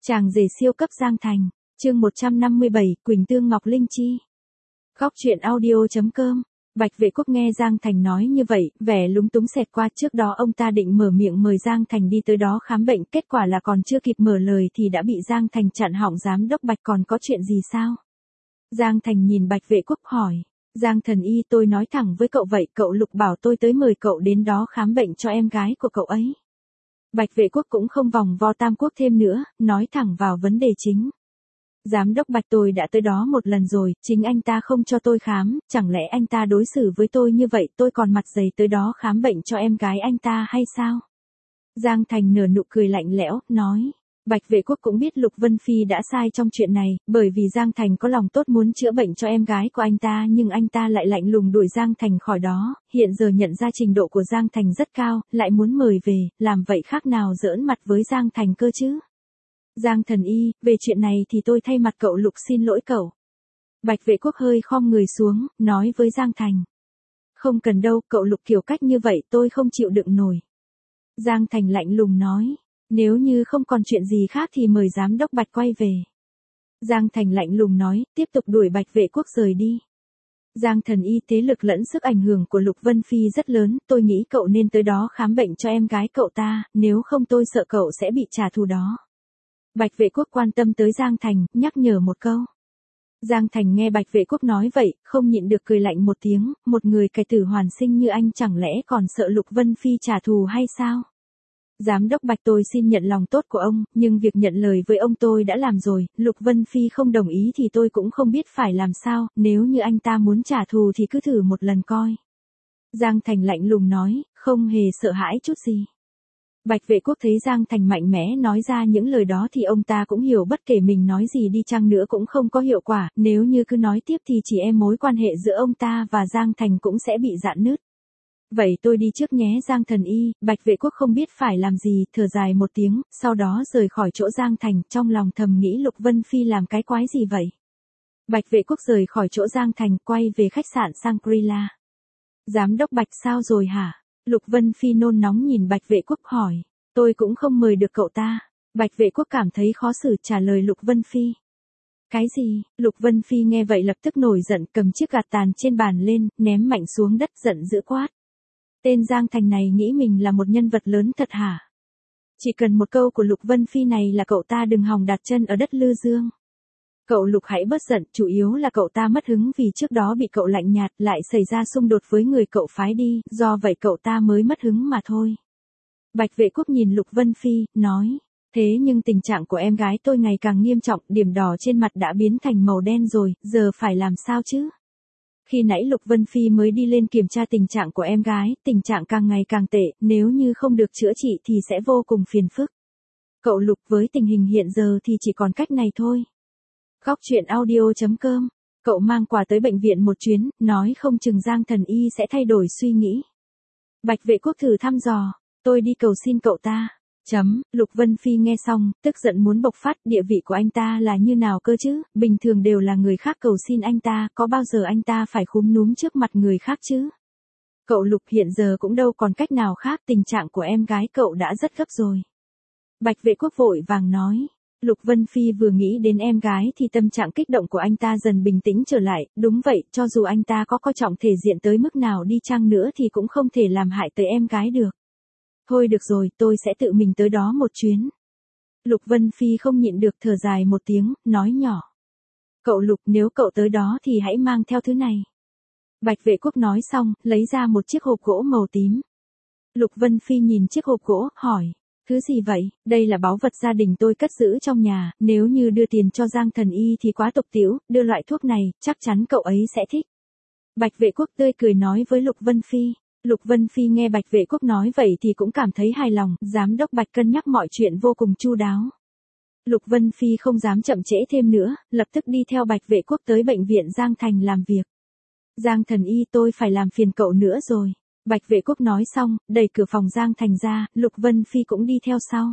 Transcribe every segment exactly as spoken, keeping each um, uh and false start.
Chàng rể siêu cấp Giang Thành, chương một trăm năm mươi bảy, Quỳnh Tương Ngọc Linh Chi. Góc truyện audio chấm com. Bạch Vệ Quốc nghe Giang Thành nói như vậy, vẻ lúng túng xẹt qua. Trước đó ông ta định mở miệng mời Giang Thành đi tới đó khám bệnh, kết quả là còn chưa kịp mở lời thì đã bị Giang Thành chặn họng. Giám đốc Bạch, còn có chuyện gì sao? Giang Thành nhìn Bạch Vệ Quốc hỏi. Giang thần y, tôi nói thẳng với cậu vậy, cậu Lục bảo tôi tới mời cậu đến đó khám bệnh cho em gái của cậu ấy. Bạch Vệ Quốc cũng không vòng vo tam quốc thêm nữa, nói thẳng vào vấn đề chính. Giám đốc Bạch, tôi đã tới đó một lần rồi, chính anh ta không cho tôi khám, chẳng lẽ anh ta đối xử với tôi như vậy, tôi còn mặt dày tới đó khám bệnh cho em gái anh ta hay sao? Giang Thành nở nụ cười lạnh lẽo, nói. Bạch Vệ Quốc cũng biết Lục Vân Phi đã sai trong chuyện này, bởi vì Giang Thành có lòng tốt muốn chữa bệnh cho em gái của anh ta, nhưng anh ta lại lạnh lùng đuổi Giang Thành khỏi đó, hiện giờ nhận ra trình độ của Giang Thành rất cao, lại muốn mời về, làm vậy khác nào giỡn mặt với Giang Thành cơ chứ? Giang thần y, về chuyện này thì tôi thay mặt cậu Lục xin lỗi cậu. Bạch Vệ Quốc hơi khom người xuống, nói với Giang Thành. Không cần đâu, cậu Lục kiểu cách như vậy tôi không chịu đựng nổi. Giang Thành lạnh lùng nói. Nếu như không còn chuyện gì khác thì mời giám đốc Bạch quay về. Giang Thành lạnh lùng nói, tiếp tục đuổi Bạch Vệ Quốc rời đi. Giang thần y, thế lực lẫn sức ảnh hưởng của Lục Vân Phi rất lớn, tôi nghĩ cậu nên tới đó khám bệnh cho em gái cậu ta, nếu không tôi sợ cậu sẽ bị trả thù đó. Bạch Vệ Quốc quan tâm tới Giang Thành, nhắc nhở một câu. Giang Thành nghe Bạch Vệ Quốc nói vậy, không nhịn được cười lạnh một tiếng, một người cải tử hoàn sinh như anh chẳng lẽ còn sợ Lục Vân Phi trả thù hay sao? Giám đốc Bạch, tôi xin nhận lòng tốt của ông, nhưng việc nhận lời với ông tôi đã làm rồi, Lục Vân Phi không đồng ý thì tôi cũng không biết phải làm sao, nếu như anh ta muốn trả thù thì cứ thử một lần coi. Giang Thành lạnh lùng nói, không hề sợ hãi chút gì. Bạch Vệ Quốc thấy Giang Thành mạnh mẽ nói ra những lời đó thì ông ta cũng hiểu bất kể mình nói gì đi chăng nữa cũng không có hiệu quả, nếu như cứ nói tiếp thì chỉ e mối quan hệ giữa ông ta và Giang Thành cũng sẽ bị rạn nứt. Vậy tôi đi trước nhé Giang thần y. Bạch Vệ Quốc không biết phải làm gì, thở dài một tiếng, sau đó rời khỏi chỗ Giang Thành, trong lòng thầm nghĩ Lục Vân Phi làm cái quái gì vậy. Bạch Vệ Quốc rời khỏi chỗ Giang Thành, quay về khách sạn Shangri-La. Giám đốc Bạch, sao rồi hả? Lục Vân Phi nôn nóng nhìn Bạch Vệ Quốc hỏi. Tôi cũng không mời được cậu ta. Bạch Vệ Quốc cảm thấy khó xử trả lời Lục Vân Phi. Cái gì? Lục Vân Phi nghe vậy lập tức nổi giận, cầm chiếc gạt tàn trên bàn lên, ném mạnh xuống đất, giận dữ quát. Tên Giang Thành này nghĩ mình là một nhân vật lớn thật hả? Chỉ cần một câu của Lục Vân Phi này là cậu ta đừng hòng đặt chân ở đất Lư Dương. Cậu Lục hãy bớt giận, chủ yếu là cậu ta mất hứng vì trước đó bị cậu lạnh nhạt, lại xảy ra xung đột với người cậu phái đi, do vậy cậu ta mới mất hứng mà thôi. Bạch Vệ Quốc nhìn Lục Vân Phi, nói, thế nhưng tình trạng của em gái tôi ngày càng nghiêm trọng, điểm đỏ trên mặt đã biến thành màu đen rồi, giờ phải làm sao chứ? Khi nãy Lục Vân Phi mới đi lên kiểm tra tình trạng của em gái, tình trạng càng ngày càng tệ, nếu như không được chữa trị thì sẽ vô cùng phiền phức. Cậu Lục, với tình hình hiện giờ thì chỉ còn cách này thôi. Góc truyện audio chấm com. Cậu mang quà tới bệnh viện một chuyến, nói không chừng Giang thần y sẽ thay đổi suy nghĩ. Bạch Vệ Quốc thử thăm dò, tôi đi cầu xin cậu ta. Chấm, Lục Vân Phi nghe xong, tức giận muốn bộc phát, địa vị của anh ta là như nào cơ chứ, bình thường đều là người khác cầu xin anh ta, có bao giờ anh ta phải khúm núm trước mặt người khác chứ? Cậu Lục, hiện giờ cũng đâu còn cách nào khác, tình trạng của em gái cậu đã rất gấp rồi. Bạch Vệ Quốc vội vàng nói. Lục Vân Phi vừa nghĩ đến em gái thì tâm trạng kích động của anh ta dần bình tĩnh trở lại, đúng vậy, cho dù anh ta có coi trọng thể diện tới mức nào đi chăng nữa thì cũng không thể làm hại tới em gái được. Thôi được rồi, tôi sẽ tự mình tới đó một chuyến. Lục Vân Phi không nhịn được thở dài một tiếng, nói nhỏ. Cậu Lục, nếu cậu tới đó thì hãy mang theo thứ này. Bạch Vệ Quốc nói xong, lấy ra một chiếc hộp gỗ màu tím. Lục Vân Phi nhìn chiếc hộp gỗ, hỏi. Thứ gì vậy? Đây là báu vật gia đình tôi cất giữ trong nhà, nếu như đưa tiền cho Giang thần y thì quá tục tĩu, đưa loại thuốc này, chắc chắn cậu ấy sẽ thích. Bạch Vệ Quốc tươi cười nói với Lục Vân Phi. Lục Vân Phi nghe Bạch Vệ Quốc nói vậy thì cũng cảm thấy hài lòng, giám đốc Bạch cân nhắc mọi chuyện vô cùng chu đáo. Lục Vân Phi không dám chậm trễ thêm nữa, lập tức đi theo Bạch Vệ Quốc tới bệnh viện Giang Thành làm việc. Giang thần y, tôi phải làm phiền cậu nữa rồi. Bạch Vệ Quốc nói xong, đẩy cửa phòng Giang Thành ra, Lục Vân Phi cũng đi theo sau.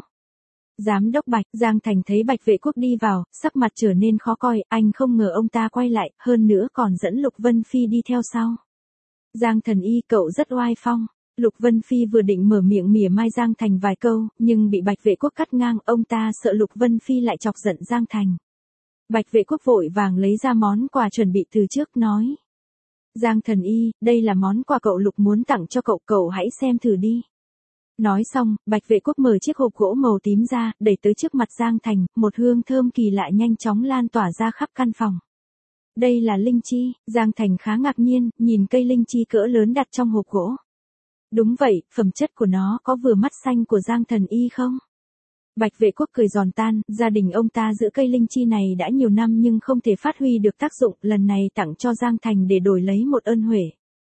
Giám đốc Bạch, Giang Thành thấy Bạch Vệ Quốc đi vào, sắc mặt trở nên khó coi, anh không ngờ ông ta quay lại, hơn nữa còn dẫn Lục Vân Phi đi theo sau. Giang thần y, cậu rất oai phong. Lục Vân Phi vừa định mở miệng mỉa mai Giang Thành vài câu, nhưng bị Bạch Vệ Quốc cắt ngang, ông ta sợ Lục Vân Phi lại chọc giận Giang Thành. Bạch Vệ Quốc vội vàng lấy ra món quà chuẩn bị từ trước nói. Giang Thần Y, đây là món quà cậu Lục muốn tặng cho cậu, cậu hãy xem thử đi. Nói xong, Bạch Vệ Quốc mở chiếc hộp gỗ màu tím ra, đẩy tới trước mặt Giang Thành, một hương thơm kỳ lạ nhanh chóng lan tỏa ra khắp căn phòng. Đây là linh chi, Giang Thành khá ngạc nhiên, nhìn cây linh chi cỡ lớn đặt trong hộp gỗ. Đúng vậy, phẩm chất của nó có vừa mắt xanh của Giang Thần Y không? Bạch Vệ Quốc cười giòn tan, gia đình ông ta giữ cây linh chi này đã nhiều năm nhưng không thể phát huy được tác dụng, lần này tặng cho Giang Thành để đổi lấy một ơn huệ.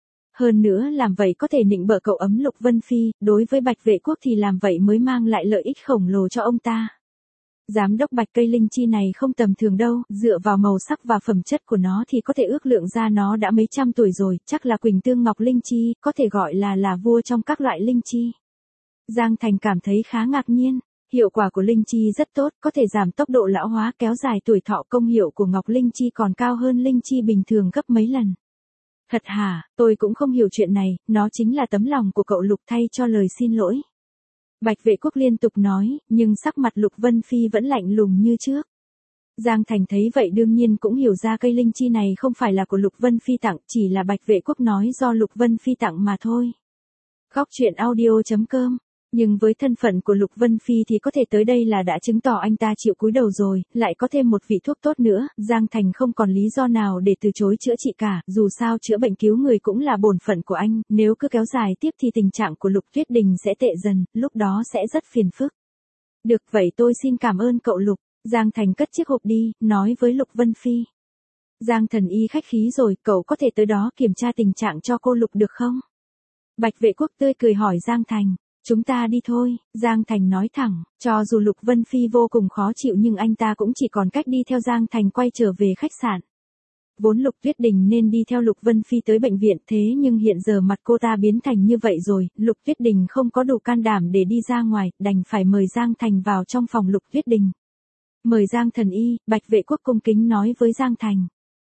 Hơn nữa làm vậy có thể nịnh bợ cậu ấm Lục Vân Phi, đối với Bạch Vệ Quốc thì làm vậy mới mang lại lợi ích khổng lồ cho ông ta. Giám đốc Bạch, cây linh chi này không tầm thường đâu, dựa vào màu sắc và phẩm chất của nó thì có thể ước lượng ra nó đã mấy trăm tuổi rồi, chắc là Quỳnh Tương Ngọc Linh Chi, có thể gọi là là vua trong các loại linh chi. Giang Thành cảm thấy khá ngạc nhiên, hiệu quả của linh chi rất tốt, có thể giảm tốc độ lão hóa, kéo dài tuổi thọ, công hiệu của Ngọc Linh Chi còn cao hơn linh chi bình thường gấp mấy lần. Thật hả, tôi cũng không hiểu chuyện này, nó chính là tấm lòng của cậu Lục thay cho lời xin lỗi. Bạch Vệ Quốc liên tục nói, nhưng sắc mặt Lục Vân Phi vẫn lạnh lùng như trước. Giang Thành thấy vậy đương nhiên cũng hiểu ra cây linh chi này không phải là của Lục Vân Phi tặng, chỉ là Bạch Vệ Quốc nói do Lục Vân Phi tặng mà thôi. Góc truyện audio chấm com. Nhưng với thân phận của Lục Vân Phi thì có thể tới đây là đã chứng tỏ anh ta chịu cúi đầu rồi, lại có thêm một vị thuốc tốt nữa, Giang Thành không còn lý do nào để từ chối chữa trị cả, dù sao chữa bệnh cứu người cũng là bổn phận của anh, nếu cứ kéo dài tiếp thì tình trạng của Lục Tuyết Đình sẽ tệ dần, lúc đó sẽ rất phiền phức. Được vậy tôi xin cảm ơn cậu Lục, Giang Thành cất chiếc hộp đi, nói với Lục Vân Phi. Giang Thần Y khách khí rồi, cậu có thể tới đó kiểm tra tình trạng cho cô Lục được không? Bạch Vệ Quốc tươi cười hỏi Giang Thành. Chúng ta đi thôi, Giang Thành nói thẳng, cho dù Lục Vân Phi vô cùng khó chịu nhưng anh ta cũng chỉ còn cách đi theo Giang Thành quay trở về khách sạn. Vốn Lục Tuyết Đình nên đi theo Lục Vân Phi tới bệnh viện, thế nhưng hiện giờ mặt cô ta biến thành như vậy rồi, Lục Tuyết Đình không có đủ can đảm để đi ra ngoài, đành phải mời Giang Thành vào trong phòng Lục Tuyết Đình. Mời Giang Thần Y, Bạch Vệ Quốc cung kính nói với Giang Thành.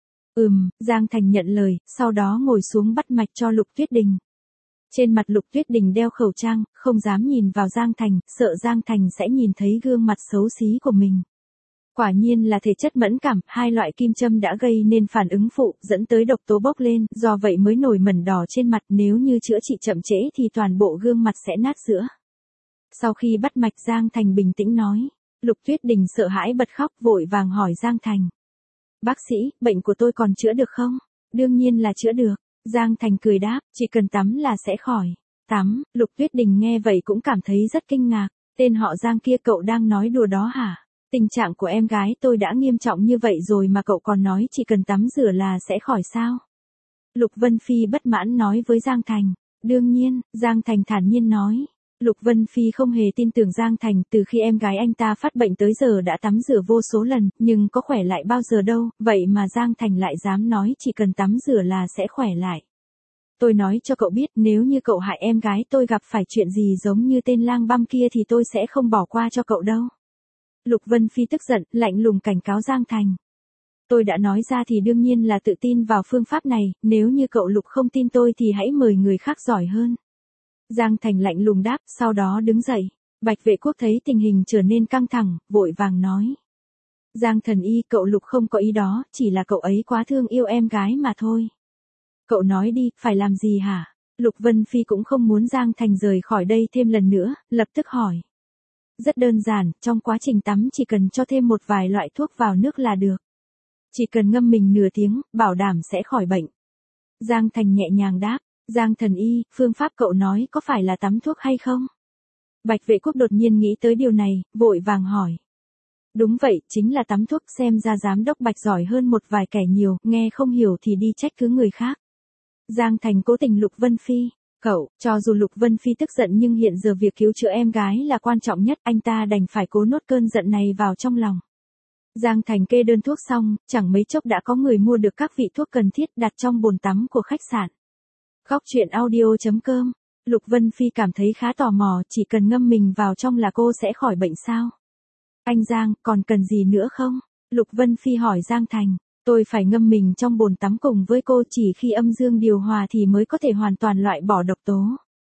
Ừm, Giang Thành nhận lời, sau đó ngồi xuống bắt mạch cho Lục Tuyết Đình. Trên mặt Lục Tuyết Đình đeo khẩu trang, không dám nhìn vào Giang Thành, sợ Giang Thành sẽ nhìn thấy gương mặt xấu xí của mình. Quả nhiên là thể chất mẫn cảm, hai loại kim châm đã gây nên phản ứng phụ, dẫn tới độc tố bốc lên, do vậy mới nổi mẩn đỏ trên mặt, nếu như chữa trị chậm trễ thì toàn bộ gương mặt sẽ nát giữa. Sau khi bắt mạch Giang Thành bình tĩnh nói, Lục Tuyết Đình sợ hãi bật khóc vội vàng hỏi Giang Thành. Bác sĩ, bệnh của tôi còn chữa được không? Đương nhiên là chữa được. Giang Thành cười đáp, chỉ cần tắm là sẽ khỏi. Tắm, Lục Tuyết Đình nghe vậy cũng cảm thấy rất kinh ngạc, tên họ Giang kia cậu đang nói đùa đó hả? Tình trạng của em gái tôi đã nghiêm trọng như vậy rồi mà cậu còn nói chỉ cần tắm rửa là sẽ khỏi sao? Lục Vân Phi bất mãn nói với Giang Thành. Đương nhiên, Giang Thành thản nhiên nói. Lục Vân Phi không hề tin tưởng Giang Thành, từ khi em gái anh ta phát bệnh tới giờ đã tắm rửa vô số lần, nhưng có khỏe lại bao giờ đâu, vậy mà Giang Thành lại dám nói chỉ cần tắm rửa là sẽ khỏe lại. Tôi nói cho cậu biết, nếu như cậu hại em gái tôi gặp phải chuyện gì giống như tên lang băm kia thì tôi sẽ không bỏ qua cho cậu đâu. Lục Vân Phi tức giận, lạnh lùng cảnh cáo Giang Thành. Tôi đã nói ra thì đương nhiên là tự tin vào phương pháp này, nếu như cậu Lục không tin tôi thì hãy mời người khác giỏi hơn. Giang Thành lạnh lùng đáp, sau đó đứng dậy. Bạch Vệ Quốc thấy tình hình trở nên căng thẳng, vội vàng nói. Giang Thần Y, cậu Lục không có ý đó, chỉ là cậu ấy quá thương yêu em gái mà thôi. Cậu nói đi, phải làm gì hả? Lục Vân Phi cũng không muốn Giang Thành rời khỏi đây thêm lần nữa, lập tức hỏi. Rất đơn giản, trong quá trình tắm chỉ cần cho thêm một vài loại thuốc vào nước là được. Chỉ cần ngâm mình nửa tiếng, bảo đảm sẽ khỏi bệnh. Giang Thành nhẹ nhàng đáp. Giang Thần Y, phương pháp cậu nói có phải là tắm thuốc hay không? Bạch Vệ Quốc đột nhiên nghĩ tới điều này, vội vàng hỏi. Đúng vậy, chính là tắm thuốc, xem ra giám đốc Bạch giỏi hơn một vài kẻ nhiều, nghe không hiểu thì đi trách cứ người khác. Giang Thành cố tình Lục Vân Phi. Cậu, cho dù Lục Vân Phi tức giận nhưng hiện giờ việc cứu chữa em gái là quan trọng nhất, anh ta đành phải cố nốt cơn giận này vào trong lòng. Giang Thành kê đơn thuốc xong, chẳng mấy chốc đã có người mua được các vị thuốc cần thiết đặt trong bồn tắm của khách sạn. Góc truyện audio chấm com. Lục Vân Phi cảm thấy khá tò mò, chỉ cần ngâm mình vào trong là cô sẽ khỏi bệnh sao? Anh Giang, còn cần gì nữa không? Lục Vân Phi hỏi Giang Thành. Tôi phải ngâm mình trong bồn tắm cùng với cô, chỉ khi âm dương điều hòa thì mới có thể hoàn toàn loại bỏ độc tố.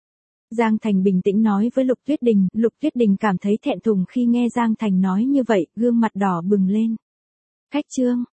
Giang Thành bình tĩnh nói với Lục Tuyết Đình, Lục Tuyết Đình cảm thấy thẹn thùng khi nghe Giang Thành nói như vậy, gương mặt đỏ bừng lên. Khách trương,